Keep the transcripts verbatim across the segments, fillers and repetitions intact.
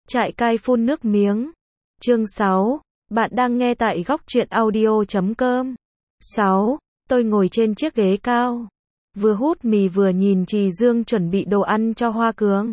Trại cai phun nước miếng. Chương sáu. Bạn đang nghe tại góc truyện audio chấm com. sáu. Tôi ngồi trên chiếc ghế cao, vừa hút mì vừa nhìn Trì Dương chuẩn bị đồ ăn cho Hoa Cường.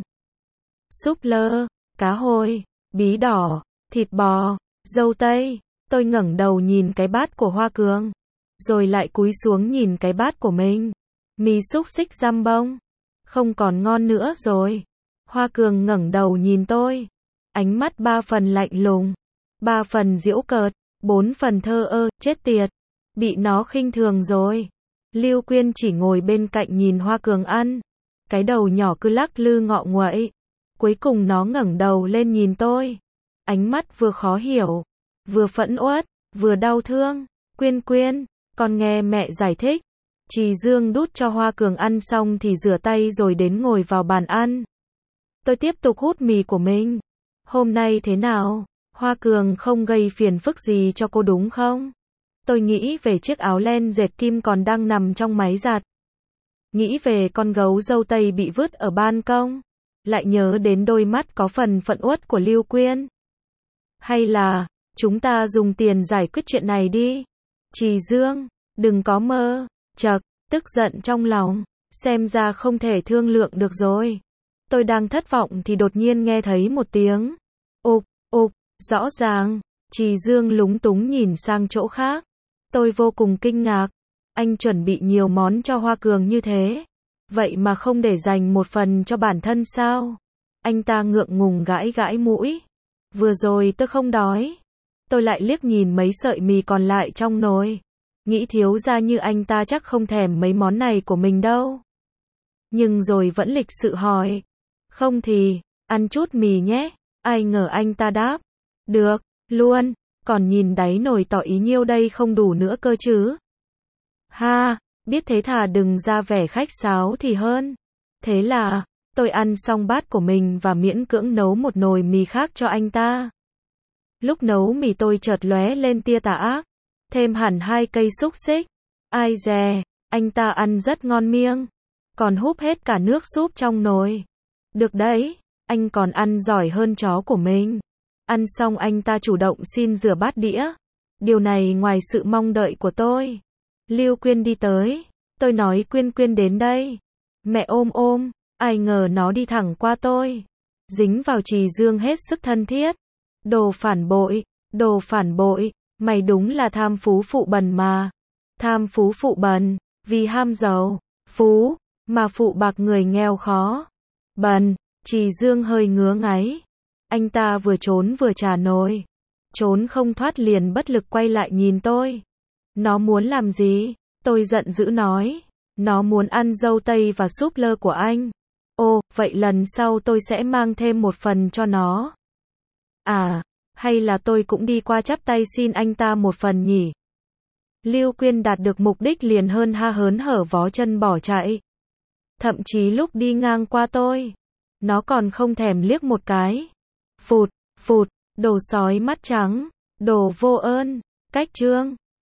Súp lơ, cá hồi, bí đỏ, thịt bò, dâu tây. Tôi ngẩng đầu nhìn cái bát của Hoa Cường, rồi lại cúi xuống nhìn cái bát của mình. Mì xúc xích giam bông, không còn ngon nữa rồi. Hoa Cường ngẩng đầu nhìn tôi, ánh mắt ba phần lạnh lùng, ba phần giễu cợt, bốn phần thơ ơ, chết tiệt, bị nó khinh thường rồi. Lưu Quyên chỉ ngồi bên cạnh nhìn Hoa Cường ăn, cái đầu nhỏ cứ lắc lư ngọ nguậy. Cuối cùng nó ngẩng đầu lên nhìn tôi, ánh mắt vừa khó hiểu, vừa phẫn uất, vừa đau thương. Quyên Quyên, con nghe mẹ giải thích. Trì Dương đút cho Hoa Cường ăn xong thì rửa tay rồi đến ngồi vào bàn ăn. Tôi tiếp tục hút mì của mình. Hôm nay thế nào? Hoa Cường không gây phiền phức gì cho cô đúng không? Tôi nghĩ về chiếc áo len dệt kim còn đang nằm trong máy giặt. Nghĩ về con gấu dâu tây bị vứt ở ban công. Lại nhớ đến đôi mắt có phần phẫn uất của Lưu Quyên. Hay là, chúng ta dùng tiền giải quyết chuyện này đi. Trì Dương, đừng có mơ. Chậc, tức giận trong lòng. Xem ra không thể thương lượng được rồi. Tôi đang thất vọng thì đột nhiên nghe thấy một tiếng ục, ục, rõ ràng. Trì Dương lúng túng nhìn sang chỗ khác. Tôi vô cùng kinh ngạc. Anh chuẩn bị nhiều món cho Hoa Cường như thế, vậy mà không để dành một phần cho bản thân sao? Anh ta ngượng ngùng gãi gãi mũi. Vừa rồi tôi không đói. Tôi lại liếc nhìn mấy sợi mì còn lại trong nồi. Nghĩ thiếu gia như anh ta chắc không thèm mấy món này của mình đâu. Nhưng rồi vẫn lịch sự hỏi. Không thì, ăn chút mì nhé. Ai ngờ anh ta đáp. Được, luôn, còn nhìn đáy nồi tỏ ý nhiêu đây không đủ nữa cơ chứ. Ha, biết thế thà đừng ra vẻ khách sáo thì hơn. Thế là, tôi ăn xong bát của mình và miễn cưỡng nấu một nồi mì khác cho anh ta. Lúc nấu mì tôi chợt lóe lên tia tà ác. Thêm hẳn hai cây xúc xích. Ai dè, anh ta ăn rất ngon miệng. Còn húp hết cả nước súp trong nồi. Được đấy, anh còn ăn giỏi hơn chó của mình. Ăn xong anh ta chủ động xin rửa bát đĩa. Điều này ngoài sự mong đợi của tôi. Lưu Quyên đi tới. Tôi nói Quyên Quyên đến đây. Mẹ ôm ôm. Ai ngờ nó đi thẳng qua tôi. Dính vào Trì Dương hết sức thân thiết. Đồ phản bội. Đồ phản bội. Mày đúng là tham phú phụ bần mà. Tham phú phụ bần. Vì ham giàu. Phú. Mà phụ bạc người nghèo khó. Bần. Trì Dương hơi ngứa ngáy. Anh ta vừa trốn vừa trà nồi. Trốn không thoát liền bất lực quay lại nhìn tôi. Nó muốn làm gì? Tôi giận dữ nói. Nó muốn ăn dâu tây và súp lơ của anh. Ồ, vậy lần sau tôi sẽ mang thêm một phần cho nó. À, hay là tôi cũng đi qua chắp tay xin anh ta một phần nhỉ? Lưu Quyên đạt được mục đích liền hơn ha hớn hở vó chân bỏ chạy. Thậm chí lúc đi ngang qua tôi, nó còn không thèm liếc một cái. Phụt, phụt, đồ sói mắt trắng, đồ vô ơn, cách trương.